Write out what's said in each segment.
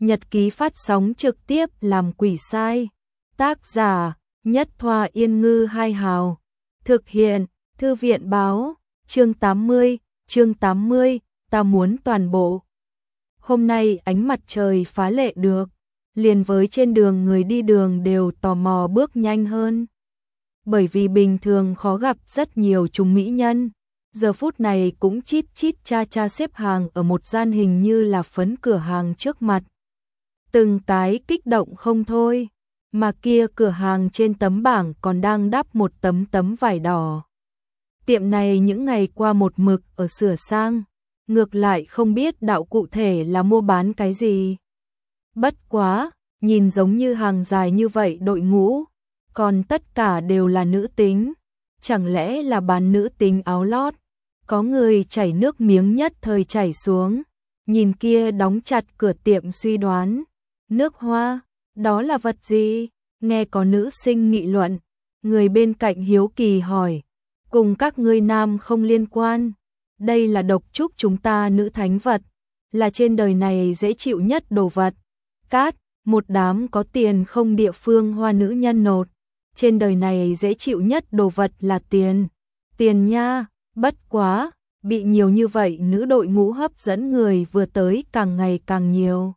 Nhật ký phát sóng trực tiếp làm quỷ sai. Tác giả Nhất Thoa Yên Ngư Hai Hào. Thực hiện Thư viện Báo. Chương 80, ta muốn toàn bộ. Hôm nay ánh mặt trời phá lệ được, liền với trên đường người đi đường đều tò mò bước nhanh hơn. Bởi vì bình thường khó gặp rất nhiều chúng mỹ nhân, giờ phút này cũng chít chít cha cha xếp hàng ở một gian hình như là phấn cửa hàng trước mặt. Từng cái kích động không thôi, mà kia cửa hàng trên tấm bảng còn đang đắp một tấm vải đỏ. Tiệm này những ngày qua một mực ở sửa sang, ngược lại không biết đạo cụ thể là mua bán cái gì. Bất quá, nhìn giống như hàng dài như vậy đội ngũ, còn tất cả đều là nữ tính, chẳng lẽ là bán nữ tính áo lót. Có người chảy nước miếng nhất thời chảy xuống, nhìn kia đóng chặt cửa tiệm suy đoán, nước hoa, đó là vật gì? Nghe có nữ sinh nghị luận, người bên cạnh hiếu kỳ hỏi, cùng các ngươi nam không liên quan, đây là độc trúc chúng ta nữ thánh vật, là trên đời này dễ chịu nhất đồ vật. Cát, một đám có tiền không địa phương hoa nữ nhân nột, trên đời này dễ chịu nhất đồ vật là tiền. Tiền nha, bất quá, bị nhiều như vậy nữ đội ngũ hấp dẫn người vừa tới càng ngày càng nhiều.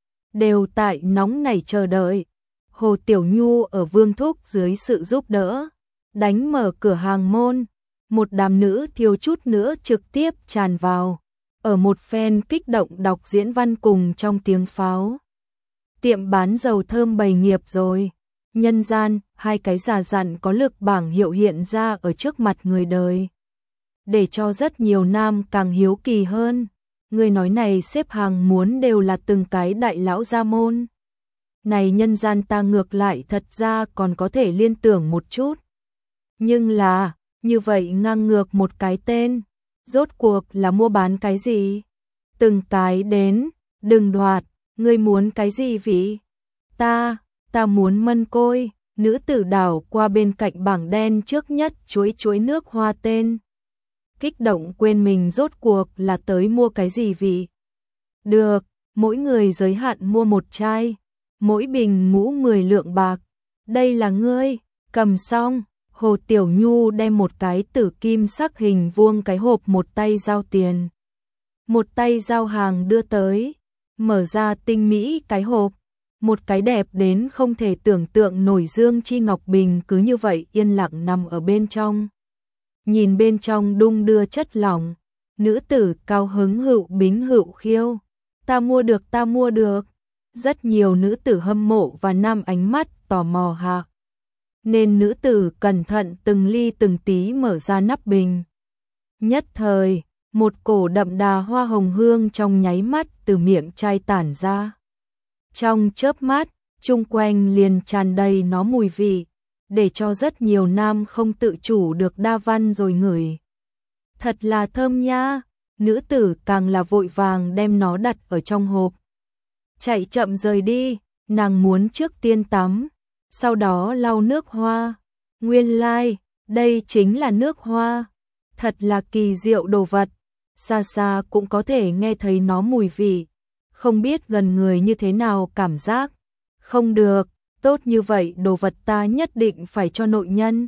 Đều tại nóng nảy chờ đợi. Hồ Tiểu Nhu ở Vương Thúc dưới sự giúp đỡ, đánh mở cửa hàng môn, một đám nữ thiếu chút nữa trực tiếp tràn vào, ở một phen kích động đọc diễn văn cùng trong tiếng pháo. Tiệm bán dầu thơm bày nghiệp rồi, nhân gian, hai cái giả dặn có lực bảng hiệu hiện ra ở trước mặt người đời, để cho rất nhiều nam càng hiếu kỳ hơn. Người nói này xếp hàng muốn đều là từng cái đại lão gia môn. Này nhân gian ta ngược lại thật ra còn có thể liên tưởng một chút. Nhưng là, như vậy ngang ngược một cái tên, rốt cuộc là mua bán cái gì? Từng cái đến, đừng đoạt, ngươi muốn cái gì vị? Ta muốn mân côi. Nữ tử đảo qua bên cạnh bảng đen trước nhất chuối nước hoa tên. Kích động quên mình rốt cuộc là tới mua cái gì vị? Được, mỗi người giới hạn mua một chai, mỗi bình mũ 10 lượng bạc. Đây là ngươi, cầm xong, Hồ Tiểu Nhu đem một cái tử kim sắc hình vuông cái hộp một tay giao tiền, một tay giao hàng đưa tới, mở ra tinh mỹ cái hộp, một cái đẹp đến không thể tưởng tượng nổi dương chi ngọc bình cứ như vậy yên lặng nằm ở bên trong. Nhìn bên trong đung đưa chất lỏng, nữ tử cao hứng hữu bính hữu khiêu, ta mua được. Rất nhiều nữ tử hâm mộ và nam ánh mắt tò mò hạ. Nên nữ tử cẩn thận từng ly từng tí mở ra nắp bình. Nhất thời, một cổ đậm đà hoa hồng hương trong nháy mắt từ miệng chai tản ra. Trong chớp mắt, chung quanh liền tràn đầy nó mùi vị, để cho rất nhiều nam không tự chủ được đa văn rồi ngửi. Thật là thơm nha, nữ tử càng là vội vàng đem nó đặt ở trong hộp. Chạy chậm rời đi, nàng muốn trước tiên tắm, sau đó lau nước hoa. Nguyên lai, đây chính là nước hoa, thật là kỳ diệu đồ vật, xa xa cũng có thể nghe thấy nó mùi vị, không biết gần người như thế nào cảm giác. Không được, tốt như vậy đồ vật ta nhất định phải cho nội nhân.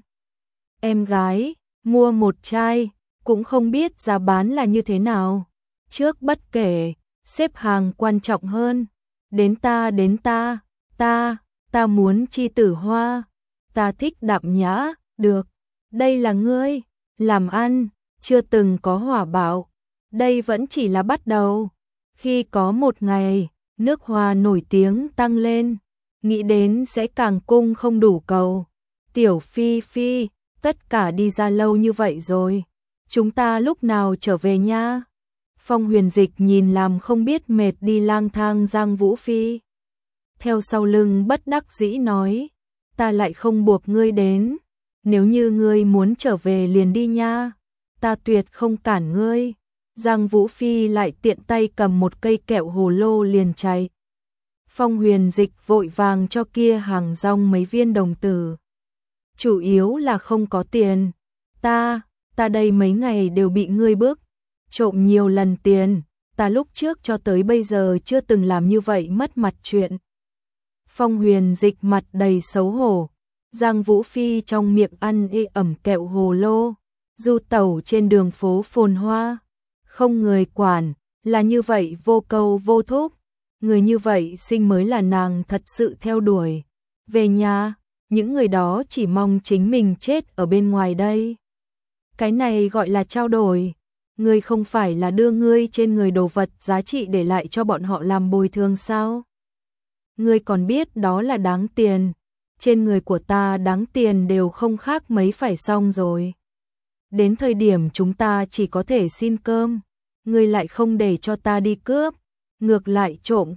Em gái, mua một chai, cũng không biết giá bán là như thế nào. Trước bất kể, xếp hàng quan trọng hơn. Đến ta muốn chi tử hoa, ta thích đạm nhã, được. Đây là ngươi, làm ăn, chưa từng có hỏa bạo. Đây vẫn chỉ là bắt đầu. Khi có một ngày, nước hoa nổi tiếng tăng lên, nghĩ đến sẽ càng cung không đủ cầu. Tiểu Phi Phi, tất cả đi ra lâu như vậy rồi, chúng ta lúc nào trở về nha? Phong Huyền Dịch nhìn làm không biết mệt đi lang thang Giang Vũ Phi. Theo sau lưng bất đắc dĩ nói, ta lại không buộc ngươi đến, nếu như ngươi muốn trở về liền đi nha, ta tuyệt không cản ngươi. Giang Vũ Phi lại tiện tay cầm một cây kẹo hồ lô liền chạy. Phong Huyền Dịch vội vàng cho kia hàng rong mấy viên đồng tử. Chủ yếu là không có tiền, ta đây mấy ngày đều bị ngươi bức, trộm nhiều lần tiền, ta lúc trước cho tới bây giờ chưa từng làm như vậy mất mặt chuyện. Phong Huyền Dịch mặt đầy xấu hổ, Giang Vũ Phi trong miệng ăn ê ẩm kẹo hồ lô, du tẩu trên đường phố phồn hoa, không người quản, là như vậy vô câu vô thúc, người như vậy sinh mới là nàng thật sự theo đuổi. Về nhà, những người đó chỉ mong chính mình chết ở bên ngoài đây. Cái này gọi là trao đổi, ngươi không phải là đưa ngươi trên người đồ vật giá trị để lại cho bọn họ làm bồi thường sao? Ngươi còn biết đó là đáng tiền, trên người của ta đáng tiền đều không khác mấy phải xong rồi. Đến thời điểm chúng ta chỉ có thể xin cơm, ngươi lại không để cho ta đi cướp, ngược lại trộm,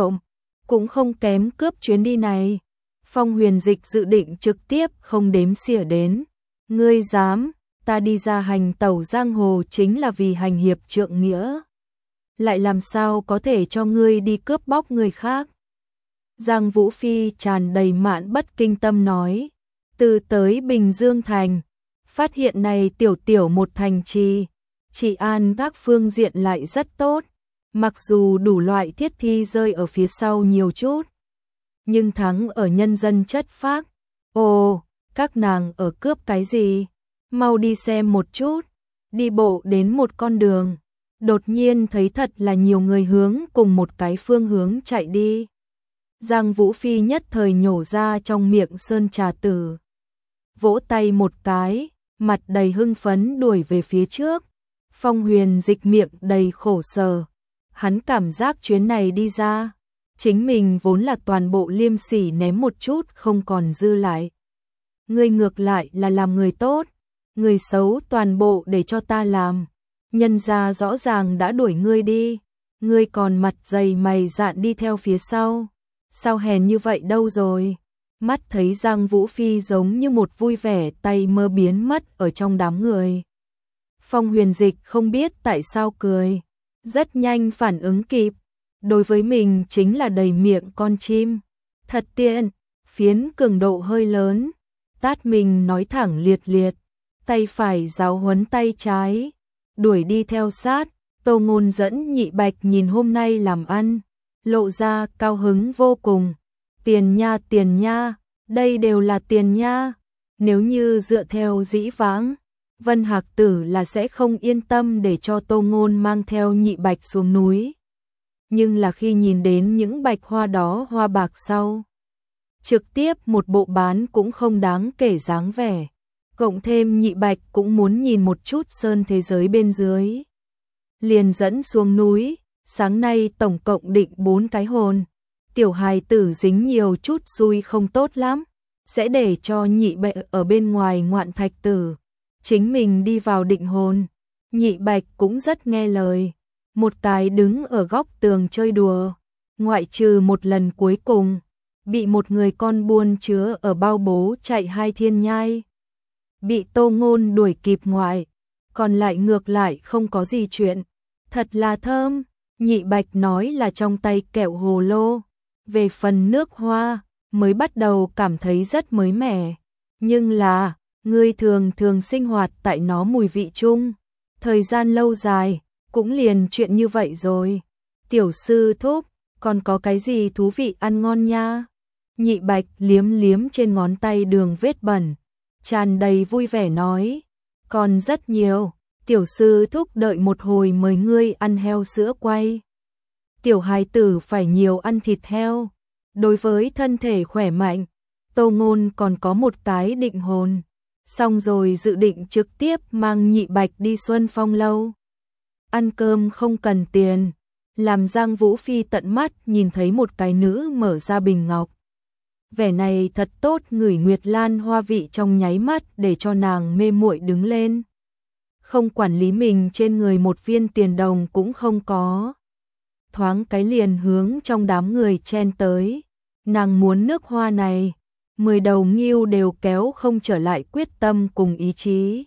cũng không kém cướp chuyến đi này. Phong Huyền Dịch dự định trực tiếp không đếm xỉa đến, ngươi dám, ta đi ra hành tẩu giang hồ chính là vì hành hiệp trượng nghĩa, lại làm sao có thể cho ngươi đi cướp bóc người khác. Giang Vũ Phi tràn đầy mạn bất kinh tâm nói, từ tới Bình Dương Thành, phát hiện này tiểu một thành trì, trị an các phương diện lại rất tốt, mặc dù đủ loại thiết thi rơi ở phía sau nhiều chút, nhưng thắng ở nhân dân chất phác. Ồ, các nàng ở cướp cái gì? Mau đi xem một chút. Đi bộ đến một con đường, đột nhiên thấy thật là nhiều người hướng cùng một cái phương hướng chạy đi. Giang Vũ Phi nhất thời nhổ ra trong miệng sơn trà tử, vỗ tay một cái, mặt đầy hưng phấn đuổi về phía trước. Phong Huyền Dịch miệng đầy khổ sở, hắn cảm giác chuyến này đi ra, chính mình vốn là toàn bộ liêm sỉ ném một chút không còn dư lại. Ngươi ngược lại là làm người tốt, người xấu toàn bộ để cho ta làm, nhân gia rõ ràng đã đuổi ngươi đi, ngươi còn mặt dày mày dạn đi theo phía sau, sao hèn như vậy đâu rồi. Mắt thấy Giang Vũ Phi giống như một vui vẻ tay mơ biến mất ở trong đám người. Phong Huyền Dịch không biết tại sao cười, rất nhanh phản ứng kịp, đối với mình chính là đầy miệng con chim, thật tiện, phiến cường độ hơi lớn, tát mình nói thẳng liệt liệt, tay phải giáo huấn tay trái, đuổi đi theo sát. Tô Ngôn dẫn Nhị Bạch nhìn hôm nay làm ăn, lộ ra cao hứng vô cùng. Tiền nha, đây đều là tiền nha. Nếu như dựa theo dĩ vãng, Vân Hạc Tử là sẽ không yên tâm để cho Tô Ngôn mang theo Nhị Bạch xuống núi. Nhưng là khi nhìn đến những bạch hoa đó hoa bạc sau, trực tiếp một bộ bán cũng không đáng kể dáng vẻ. Cộng thêm Nhị Bạch cũng muốn nhìn một chút sơn thế giới bên dưới, liền dẫn xuống núi. Sáng nay tổng cộng định 4 cái hồn, tiểu hài tử dính nhiều chút xui không tốt lắm, sẽ để cho Nhị Bạch ở bên ngoài ngoạn thạch tử, chính mình đi vào định hồn. Nhị Bạch cũng rất nghe lời, một cái đứng ở góc tường chơi đùa, ngoại trừ một lần cuối cùng bị một người con buôn chứa ở bao bố chạy 2 thiên nhai, bị Tô Ngôn đuổi kịp ngoại, còn lại ngược lại không có gì chuyện, thật là thơm. Nhị Bạch nói là trong tay kẹo hồ lô, về phần nước hoa, mới bắt đầu cảm thấy rất mới mẻ, nhưng là, ngươi thường thường sinh hoạt tại nó mùi vị chung, thời gian lâu dài, cũng liền chuyện như vậy rồi. Tiểu sư thúc, còn có cái gì thú vị ăn ngon nha? Nhị Bạch liếm liếm trên ngón tay đường vết bẩn, tràn đầy vui vẻ nói, còn rất nhiều. Tiểu sư thúc đợi một hồi mời ngươi ăn heo sữa quay. Tiểu hài tử phải nhiều ăn thịt heo, đối với thân thể khỏe mạnh. Tô Ngôn còn có một cái định hồn, xong rồi dự định trực tiếp mang Nhị Bạch đi Xuân Phong lâu. Ăn cơm không cần tiền, làm Giang Vũ Phi tận mắt nhìn thấy một cái nữ mở ra bình ngọc. Vẻ này thật tốt, ngửi nguyệt lan hoa vị trong nháy mắt để cho nàng mê muội đứng lên. Không quản lý mình trên người một viên tiền đồng cũng không có. Thoáng cái liền hướng trong đám người chen tới. Nàng muốn nước hoa này, 10 đầu ngưu đều kéo không trở lại quyết tâm cùng ý chí.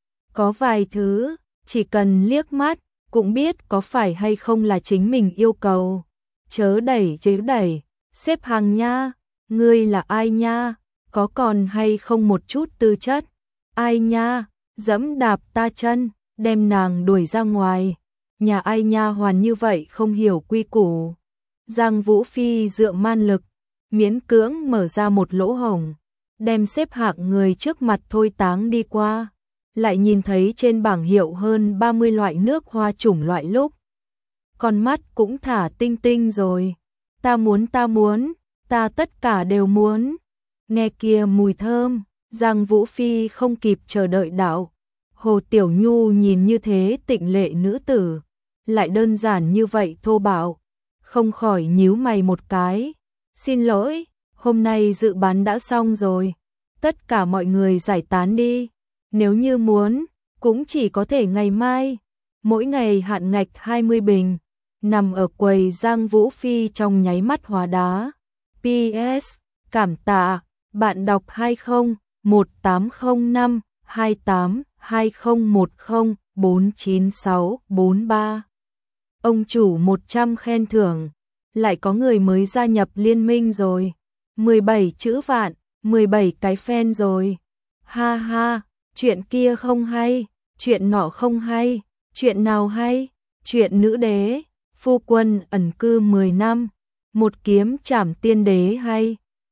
Có vài thứ, chỉ cần liếc mắt, cũng biết có phải hay không là chính mình yêu cầu. Chớ đẩy, xếp hàng nha, ngươi là ai nha, có còn hay không một chút tư chất, ai nha. Dẫm đạp ta chân, đem nàng đuổi ra ngoài. nhà ai nha hoàn như vậy không hiểu quy củ. Giang Vũ Phi dựa man lực, miễn cưỡng mở ra một lỗ hổng, đem xếp hạng người trước mặt thôi táng đi qua, lại nhìn thấy trên bảng hiệu hơn 30 loại nước hoa chủng loại lúc. Con mắt cũng thả tinh tinh rồi. Ta muốn, ta tất cả đều muốn. Nghe kia mùi thơm, Giang Vũ Phi không kịp chờ đợi đạo. Hồ Tiểu Nhu nhìn như thế tịnh lệ nữ tử, lại đơn giản như vậy thô bạo, không khỏi nhíu mày một cái. Xin lỗi, hôm nay dự bán đã xong rồi, tất cả mọi người giải tán đi. Nếu như muốn, cũng chỉ có thể ngày mai. Mỗi ngày hạn ngạch 20 bình, nằm ở quầy Giang Vũ Phi trong nháy mắt hóa đá. PS, cảm tạ, bạn đọc 2018201049649643. Ông chủ 100 khen thưởng, lại có người mới gia nhập liên minh rồi. 17 chữ vạn, 17 cái fan rồi. Ha ha, chuyện kia không hay, chuyện nọ không hay, chuyện nào hay? Chuyện nữ đế, phu quân ẩn cư 10 năm, một kiếm trảm tiên đế hay.